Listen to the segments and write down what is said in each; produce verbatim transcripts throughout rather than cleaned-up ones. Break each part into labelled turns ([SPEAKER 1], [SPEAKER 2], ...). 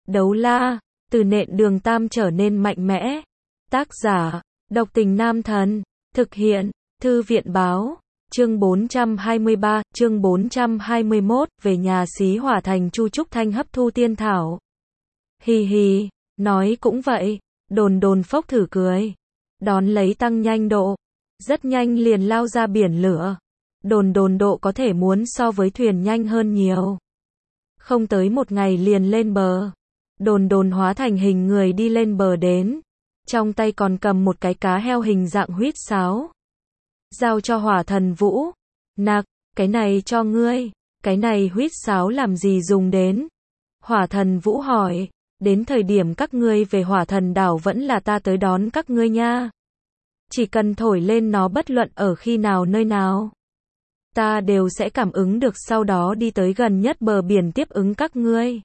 [SPEAKER 1] Đấu la, từ nện đường tam trở nên mạnh mẽ. Tác giả, độc tình nam thần. Thực hiện, thư viện báo. Chương bốn trăm hai mươi ba, chương bốn trăm hai mươi mốt, về nhà xí hỏa thành Chu Trúc Thanh hấp thu tiên thảo. Hì hì, nói cũng vậy, đồn đồn phốc thử cười. Đón lấy tăng nhanh độ. Rất nhanh liền lao ra biển lửa. Đồn đồn độ có thể muốn so với thuyền nhanh hơn nhiều. Không tới một ngày liền lên bờ. Đồn đồn hóa thành hình người đi lên bờ đến. Trong tay còn cầm một cái cá heo hình dạng huýt sáo. Giao cho Hỏa Thần Vũ. Nặc, cái này cho ngươi. Cái này huýt sáo làm gì dùng đến? Hỏa Thần Vũ hỏi. Đến thời điểm các ngươi về Hỏa Thần đảo vẫn là ta tới đón các ngươi nha. Chỉ cần thổi lên nó bất luận ở khi nào nơi nào. Ta đều sẽ cảm ứng được, sau đó đi tới gần nhất bờ biển tiếp ứng các ngươi.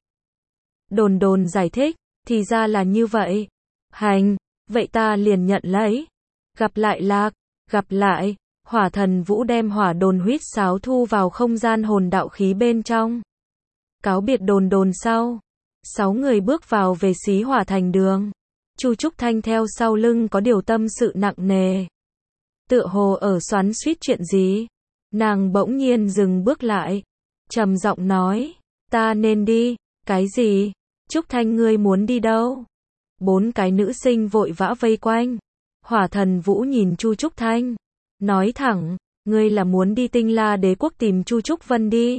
[SPEAKER 1] Đồn đồn giải thích, thì ra là như vậy. Hành, vậy ta liền nhận lấy. Gặp lại Lạc, gặp lại. Hỏa Thần Vũ đem hỏa đồn huýt sáo thu vào không gian hồn đạo khí bên trong. Cáo biệt đồn đồn sau. Sáu người bước vào về xí hỏa thành đường. Chu Trúc Thanh theo sau lưng có điều tâm sự nặng nề. Tựa hồ ở xoắn xuýt chuyện gì. Nàng bỗng nhiên dừng bước lại. Trầm giọng nói. Ta nên đi. Cái gì? Trúc Thanh ngươi muốn đi đâu? Bốn cái nữ sinh vội vã vây quanh. Hỏa Thần Vũ nhìn Chu Trúc Thanh. Nói thẳng. Ngươi là muốn đi Tinh La Đế quốc tìm Chu Trúc Vân đi.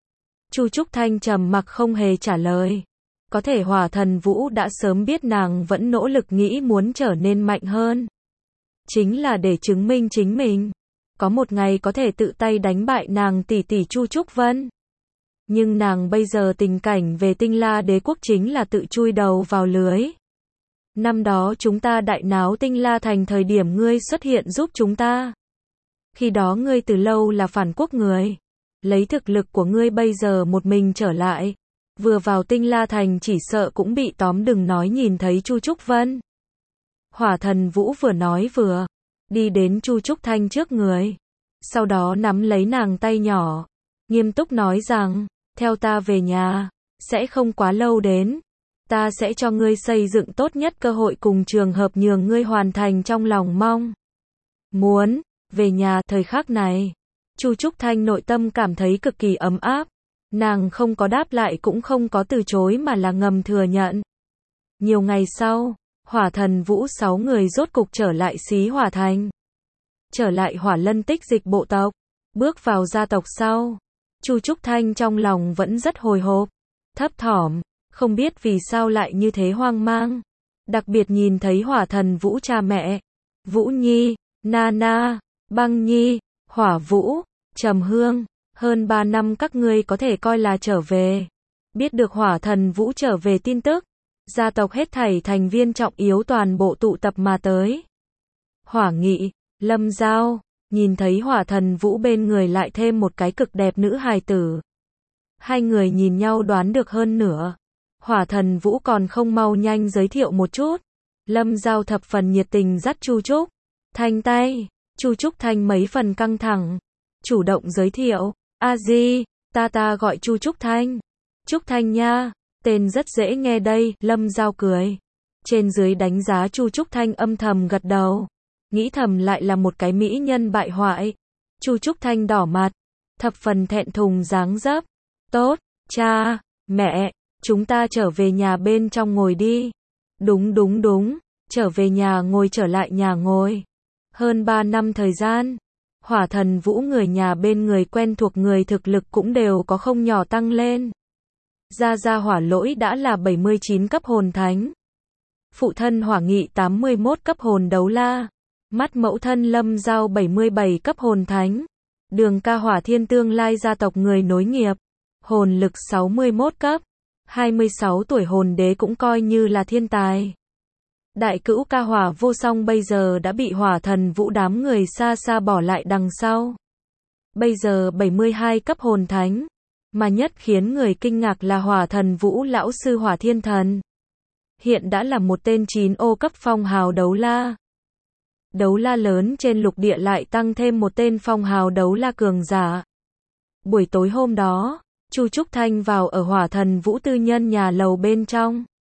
[SPEAKER 1] Chu Trúc Thanh trầm mặc không hề trả lời. Có thể Hỏa Thần Vũ đã sớm biết nàng vẫn nỗ lực nghĩ muốn trở nên mạnh hơn. Chính là để chứng minh chính mình. Có một ngày có thể tự tay đánh bại nàng tỷ tỷ Chu Trúc Vân. Nhưng nàng bây giờ tình cảnh về Tinh La Đế quốc chính là tự chui đầu vào lưới. Năm đó chúng ta đại náo Tinh La thành thời điểm ngươi xuất hiện giúp chúng ta. Khi đó ngươi từ lâu là phản quốc người. Lấy thực lực của ngươi bây giờ một mình trở lại. Vừa vào Tinh La thành chỉ sợ cũng bị tóm, đừng nói nhìn thấy Chu Trúc Vân. Hỏa Thần Vũ vừa nói vừa đi đến Chu Trúc Thanh trước người. Sau đó nắm lấy nàng tay nhỏ. Nghiêm túc nói rằng, theo ta về nhà, sẽ không quá lâu đến. Ta sẽ cho ngươi xây dựng tốt nhất cơ hội cùng trường hợp nhường ngươi hoàn thành trong lòng mong muốn. Về nhà thời khắc này, Chu Trúc Thanh nội tâm cảm thấy cực kỳ ấm áp. Nàng không có đáp lại cũng không có từ chối mà là ngầm thừa nhận. Nhiều ngày sau, Hỏa Thần Vũ sáu người rốt cục trở lại xí hỏa thành. Trở lại Hỏa Lân Tích Dịch bộ tộc. Bước vào gia tộc sau. Chu Trúc Thanh trong lòng vẫn rất hồi hộp. Thấp thỏm. Không biết vì sao lại như thế hoang mang. Đặc biệt nhìn thấy Hỏa Thần Vũ cha mẹ. Vũ Nhi, Nana, Băng Nhi, Hỏa Vũ, Trầm Hương. Hơn ba năm các ngươi có thể coi là trở về. Biết được Hỏa Thần Vũ trở về tin tức. Gia tộc hết thảy thành viên trọng yếu toàn bộ tụ tập mà tới. Hỏa Nghị, Lâm Giao, nhìn thấy Hỏa Thần Vũ bên người lại thêm một cái cực đẹp nữ hài tử. Hai người nhìn nhau đoán được hơn nửa. Hỏa Thần Vũ còn không mau nhanh giới thiệu một chút. Lâm Giao thập phần nhiệt tình dắt Chu Trúc Thanh tay. Chu Trúc Thanh mấy phần căng thẳng. Chủ động giới thiệu. A Di, ta ta gọi Chu Trúc Thanh. Trúc Thanh nha. Tên rất dễ nghe đây, Lâm Giao cười. Trên dưới đánh giá Chu Trúc Thanh âm thầm gật đầu. Nghĩ thầm lại là một cái mỹ nhân bại hoại. Chu Trúc Thanh đỏ mặt. Thập phần thẹn thùng dáng dấp. Tốt, cha, mẹ, chúng ta trở về nhà bên trong ngồi đi. Đúng đúng đúng, trở về nhà ngồi trở lại nhà ngồi. Hơn ba năm thời gian. Hỏa Thần Vũ người nhà bên người quen thuộc người thực lực cũng đều có không nhỏ tăng lên. Gia Gia Hỏa Lỗi đã là bảy mươi chín cấp hồn thánh. Phụ thân Hỏa Nghị tám mươi mốt cấp hồn đấu la. Mắt mẫu thân Lâm Giao bảy mươi bảy cấp hồn thánh. Đường ca Hỏa Thiên tương lai gia tộc người nối nghiệp. Hồn lực sáu mươi mốt cấp. hai mươi sáu tuổi hồn đế cũng coi như là thiên tài. Đại cữu ca Hỏa Vô Song bây giờ đã bị Hỏa Thần Vũ đám người xa xa bỏ lại đằng sau. Bây giờ bảy mươi hai cấp hồn thánh. Mà nhất khiến người kinh ngạc là Hỏa Thần Vũ lão sư Hỏa Thiên Thần. Hiện đã là một tên chín ô cấp phong hào đấu la. Đấu la lớn trên lục địa lại tăng thêm một tên phong hào đấu la cường giả. Buổi tối hôm đó, Chu Trúc Thanh vào ở Hỏa Thần Vũ tư nhân nhà lầu bên trong.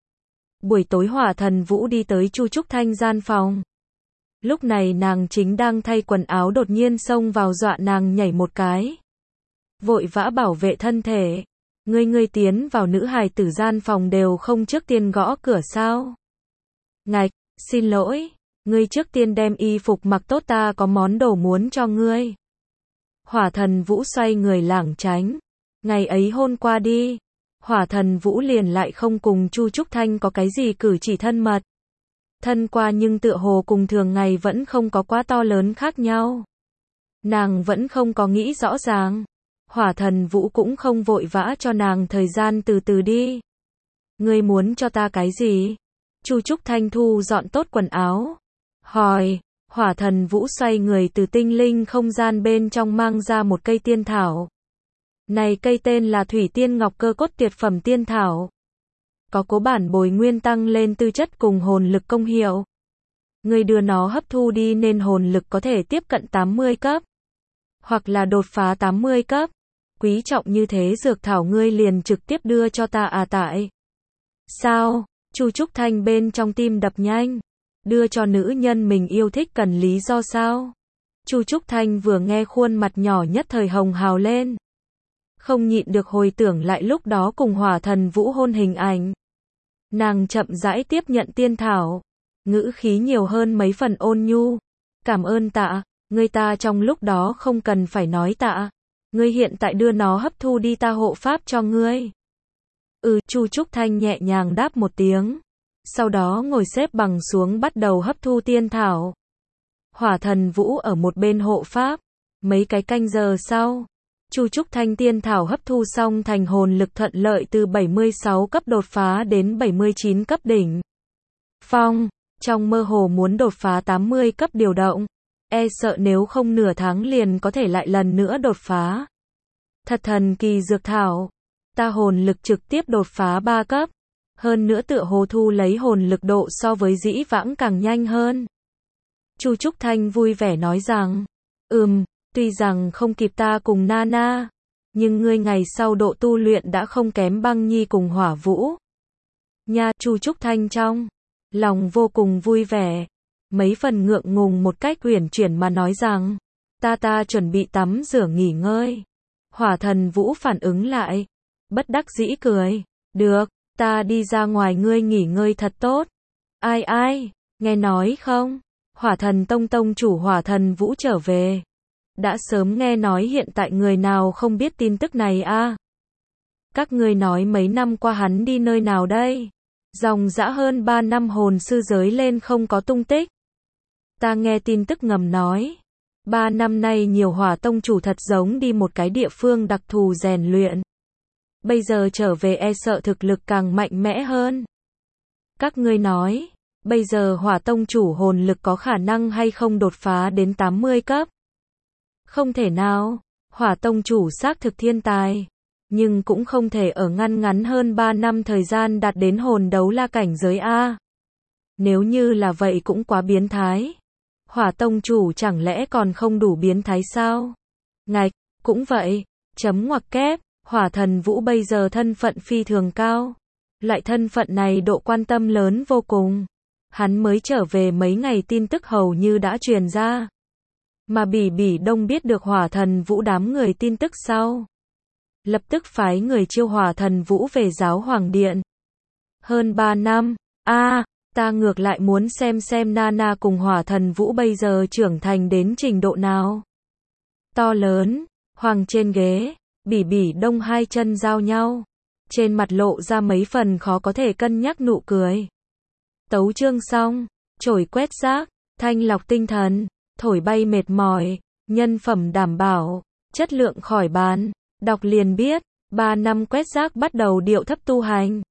[SPEAKER 1] Buổi tối Hỏa Thần Vũ đi tới Chu Trúc Thanh gian phòng. Lúc này nàng chính đang thay quần áo đột nhiên xông vào dọa nàng nhảy một cái. Vội vã bảo vệ thân thể. Ngươi ngươi tiến vào nữ hài tử gian phòng đều không trước tiên gõ cửa sao? Ngạch, xin lỗi, ngươi trước tiên đem y phục mặc tốt, ta có món đồ muốn cho ngươi. Hỏa Thần Vũ xoay người lảng tránh. Ngày ấy hôn qua đi, Hỏa Thần Vũ liền lại không cùng Chu Trúc Thanh có cái gì cử chỉ thân mật. Thân qua nhưng tựa hồ cùng thường ngày vẫn không có quá to lớn khác nhau. Nàng vẫn không có nghĩ rõ ràng. Hỏa Thần Vũ cũng không vội vã cho nàng thời gian từ từ đi. Ngươi muốn cho ta cái gì? Chu Trúc Thanh thu dọn tốt quần áo. Hỏi, Hỏa Thần Vũ xoay người từ tinh linh không gian bên trong mang ra một cây tiên thảo. Này cây tên là Thủy Tiên Ngọc Cơ Cốt Tuyệt Phẩm Tiên Thảo. Có cố bản bồi nguyên tăng lên tư chất cùng hồn lực công hiệu. Ngươi đưa nó hấp thu đi nên hồn lực có thể tiếp cận tám mươi cấp. Hoặc là đột phá tám mươi cấp. Quý trọng như thế dược thảo ngươi liền trực tiếp đưa cho ta à tại. Sao? Chu Trúc Thanh bên trong tim đập nhanh. Đưa cho nữ nhân mình yêu thích cần lý do sao? Chu Trúc Thanh vừa nghe khuôn mặt nhỏ nhất thời hồng hào lên. Không nhịn được hồi tưởng lại lúc đó cùng Hỏa Thần Vũ hôn hình ảnh. Nàng chậm rãi tiếp nhận tiên thảo. Ngữ khí nhiều hơn mấy phần ôn nhu. Cảm ơn tạ, ngươi ta trong lúc đó không cần phải nói tạ. Ngươi hiện tại đưa nó hấp thu đi, ta hộ pháp cho ngươi. Ừ, Chu Trúc Thanh nhẹ nhàng đáp một tiếng. Sau đó ngồi xếp bằng xuống bắt đầu hấp thu tiên thảo. Hỏa Thần Vũ ở một bên hộ pháp. Mấy cái canh giờ sau, Chu Trúc Thanh tiên thảo hấp thu xong thành hồn lực thuận lợi từ bảy mươi sáu cấp đột phá đến bảy mươi chín cấp đỉnh phong. Trong mơ hồ muốn đột phá tám mươi cấp điều động. E sợ nếu không nửa tháng liền có thể lại lần nữa đột phá. Thật thần kỳ dược thảo. Ta hồn lực trực tiếp đột phá ba cấp. Hơn nữa tựa hồ thu lấy hồn lực độ so với dĩ vãng càng nhanh hơn. Chu Trúc Thanh vui vẻ nói rằng, ừm, tuy rằng không kịp ta cùng Nana, nhưng ngươi ngày sau độ tu luyện đã không kém Băng Nhi cùng Hỏa Vũ. Nha, Chu Trúc Thanh trong lòng vô cùng vui vẻ, mấy phần ngượng ngùng một cách uyển chuyển mà nói rằng, ta ta chuẩn bị tắm rửa nghỉ ngơi. Hỏa Thần Vũ phản ứng lại, bất đắc dĩ cười, được, ta đi ra ngoài, ngươi nghỉ ngơi thật tốt. Ai ai, nghe nói không? Hỏa Thần Tông tông chủ Hỏa Thần Vũ trở về. Đã sớm nghe nói, hiện tại người nào không biết tin tức này a? À? Các ngươi nói mấy năm qua hắn đi nơi nào đây? Dòng dã hơn ba năm hồn sư giới lên không có tung tích. Ta nghe tin tức ngầm nói, ba năm nay nhiều Hỏa tông chủ thật giống đi một cái địa phương đặc thù rèn luyện. Bây giờ trở về e sợ thực lực càng mạnh mẽ hơn. Các ngươi nói, bây giờ Hỏa tông chủ hồn lực có khả năng hay không đột phá đến tám mươi cấp? Không thể nào, Hỏa tông chủ xác thực thiên tài, nhưng cũng không thể ở ngăn ngắn hơn ba năm thời gian đạt đến hồn đấu la cảnh giới A. Nếu như là vậy cũng quá biến thái. Hỏa tông chủ chẳng lẽ còn không đủ biến thái sao? Ngạch, cũng vậy, chấm ngoặc kép, Hỏa Thần Vũ bây giờ thân phận phi thường cao. Loại thân phận này độ quan tâm lớn vô cùng. Hắn mới trở về mấy ngày tin tức hầu như đã truyền ra. Mà Bỉ Bỉ Đông biết được Hỏa Thần Vũ đám người tin tức sau, lập tức phái người chiêu Hỏa Thần Vũ về Giáo Hoàng Điện. Hơn ba năm, a à, ta ngược lại muốn xem xem Nana cùng Hỏa Thần Vũ bây giờ trưởng thành đến trình độ nào. To lớn, hoàng trên ghế, Bỉ Bỉ Đông hai chân giao nhau, trên mặt lộ ra mấy phần khó có thể cân nhắc nụ cười. Tấu chương xong, chổi quét rác, thanh lọc tinh thần, thổi bay mệt mỏi, nhân phẩm đảm bảo, chất lượng khỏi bàn. Đọc liền biết, ba năm quét rác bắt đầu điệu thấp tu hành.